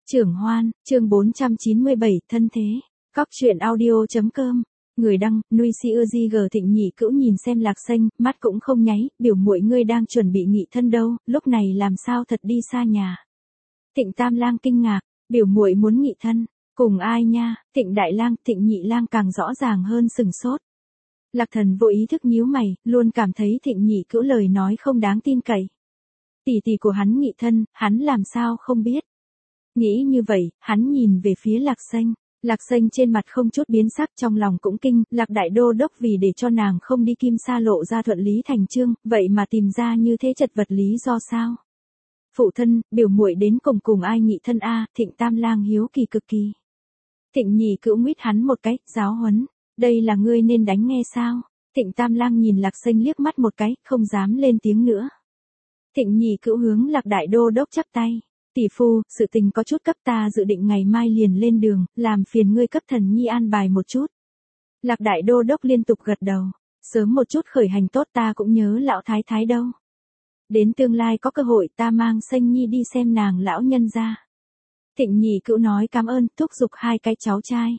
Trưởng Hoan, chương 497, thân thế. Cóc truyện audio.com. Người đăng, nuôi si ưa di gờ Thịnh Nhị Cữu nhìn xem Lạc Xanh, mắt cũng không nháy, biểu muội ngươi đang chuẩn bị nghị thân đâu, lúc này làm sao thật đi xa nhà. Thịnh Tam Lang kinh ngạc, biểu muội muốn nghị thân, cùng ai nha? Thịnh Đại Lang, Thịnh Nhị Lang càng rõ ràng hơn sừng sốt. Lạc Thần vô ý thức nhíu mày, luôn cảm thấy Thịnh Nhị Cữu lời nói không đáng tin cậy. Tỷ tỷ của hắn nghị thân, hắn làm sao không biết. Nghĩ như vậy, hắn nhìn về phía Lạc Xanh. Lạc Xanh trên mặt không chút biến sắc, trong lòng cũng kinh, Lạc Đại Đô Đốc vì để cho nàng không đi Kim Sa Lộ ra thuận lý thành chương, vậy mà tìm ra như thế chật vật lý do sao? Phụ thân, biểu muội đến cùng ai nghị thân a? Thịnh Tam Lang hiếu kỳ cực kỳ. Thịnh Nhị Cữu nguyết hắn một cái, giáo huấn, đây là ngươi nên đánh nghe sao? Thịnh Tam Lang nhìn Lạc Xanh liếc mắt một cái, không dám lên tiếng nữa. Thịnh Nhị Cữu hướng Lạc Đại Đô Đốc chắp tay. Tỷ phu, sự tình có chút cấp, ta dự định ngày mai liền lên đường, làm phiền ngươi cấp thần nhi an bài một chút. Lạc Đại Đô Đốc liên tục gật đầu, sớm một chút khởi hành tốt, ta cũng nhớ lão thái thái đâu. Đến tương lai có cơ hội ta mang Xanh nhi đi xem nàng lão nhân gia. Thịnh Nhị Cữu nói cảm ơn, thúc giục hai cái cháu trai.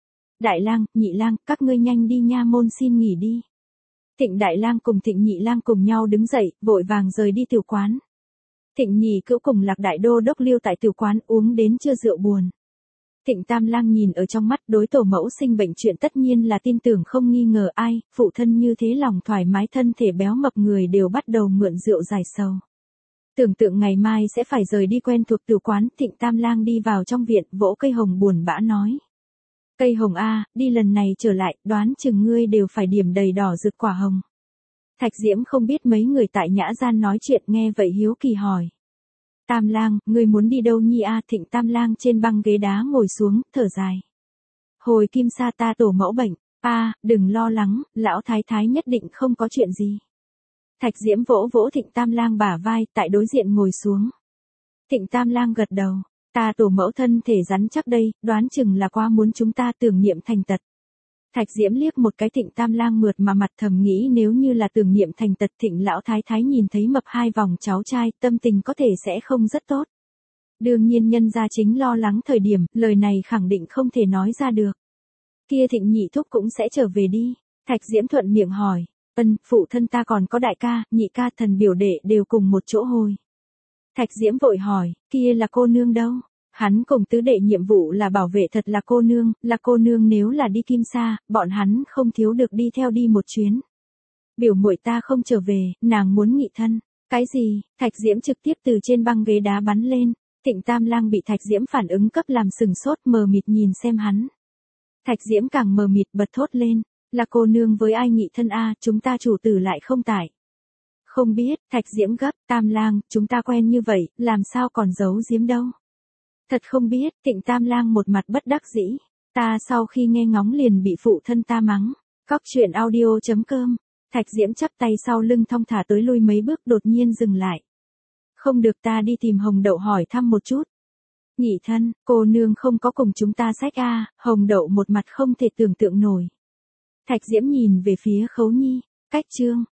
Đại Lang, Nhị Lang, các ngươi nhanh đi nha môn xin nghỉ đi. Thịnh Đại Lang cùng Thịnh Nhị Lang cùng nhau đứng dậy, vội vàng rời đi tiểu quán. Thịnh Nhị Cữu cùng Lạc Đại Đô Đốc lưu tại tiểu quán uống đến trưa rượu buồn. Thịnh Tam Lang nhìn ở trong mắt, đối tổ mẫu sinh bệnh chuyện tất nhiên là tin tưởng không nghi ngờ ai, phụ thân như thế lòng thoải mái, thân thể béo mập người đều bắt đầu mượn rượu giải sầu. Tưởng tượng ngày mai sẽ phải rời đi quen thuộc tiểu quán, Thịnh Tam Lang đi vào trong viện, vỗ cây hồng buồn bã nói. Cây hồng a, đi lần này trở lại, đoán chừng ngươi đều phải điểm đầy đỏ rực quả hồng. Thạch Diễm không biết mấy người tại nhã gian nói chuyện, nghe vậy hiếu kỳ hỏi. Tam Lang, ngươi muốn đi đâu nhi a? Thịnh Tam Lang trên băng ghế đá ngồi xuống, thở dài. Hồi Kim Sa ta tổ mẫu bệnh, đừng lo lắng, lão thái thái nhất định không có chuyện gì. Thạch Diễm vỗ vỗ Thịnh Tam Lang bả vai, tại đối diện ngồi xuống. Thịnh Tam Lang gật đầu, ta tổ mẫu thân thể rắn chắc đây, đoán chừng là quá muốn chúng ta tưởng niệm thành tật. Thạch Diễm liếc một cái Thịnh Tam Lang mượt mà mặt, thầm nghĩ nếu như là tưởng niệm thành tật, Thịnh lão thái thái nhìn thấy mập hai vòng cháu trai, tâm tình có thể sẽ không rất tốt. Đương nhiên nhân gia chính lo lắng thời điểm, lời này khẳng định không thể nói ra được. Kia Thịnh nhị thúc cũng sẽ trở về đi. Thạch Diễm thuận miệng hỏi, phụ thân ta còn có đại ca, nhị ca, thần biểu đệ đều cùng một chỗ hồi. Thạch Diễm vội hỏi, kia là cô nương đâu? Hắn cùng tứ đệ nhiệm vụ là bảo vệ thật là cô nương nếu là đi Kim Sa, bọn hắn không thiếu được đi theo đi một chuyến. Biểu muội ta không trở về, nàng muốn nghị thân. Cái gì? Thạch Diễm trực tiếp từ trên băng ghế đá bắn lên. Thịnh Tam Lang bị Thạch Diễm phản ứng cấp làm sừng sốt, mờ mịt nhìn xem hắn. Thạch Diễm càng mờ mịt bật thốt lên, là cô nương với ai nghị thân a? Chúng ta chủ tử lại không tại. Không biết. Thạch Diễm gấp, Tam Lang, chúng ta quen như vậy, làm sao còn giấu giếm đâu. Thật không biết. Thịnh Tam Lang một mặt bất đắc dĩ. Ta sau khi nghe ngóng liền bị phụ thân ta mắng. Cóc truyện audio.com. Thạch Diễm chắp tay sau lưng thong thả tới lui mấy bước, đột nhiên dừng lại. Không được, ta đi tìm Hồng Đậu hỏi thăm một chút. Nhị thân, cô nương không có cùng chúng ta xách a? Hồng Đậu một mặt không thể tưởng tượng nổi. Thạch Diễm nhìn về phía Khấu Nhi. Cách chương.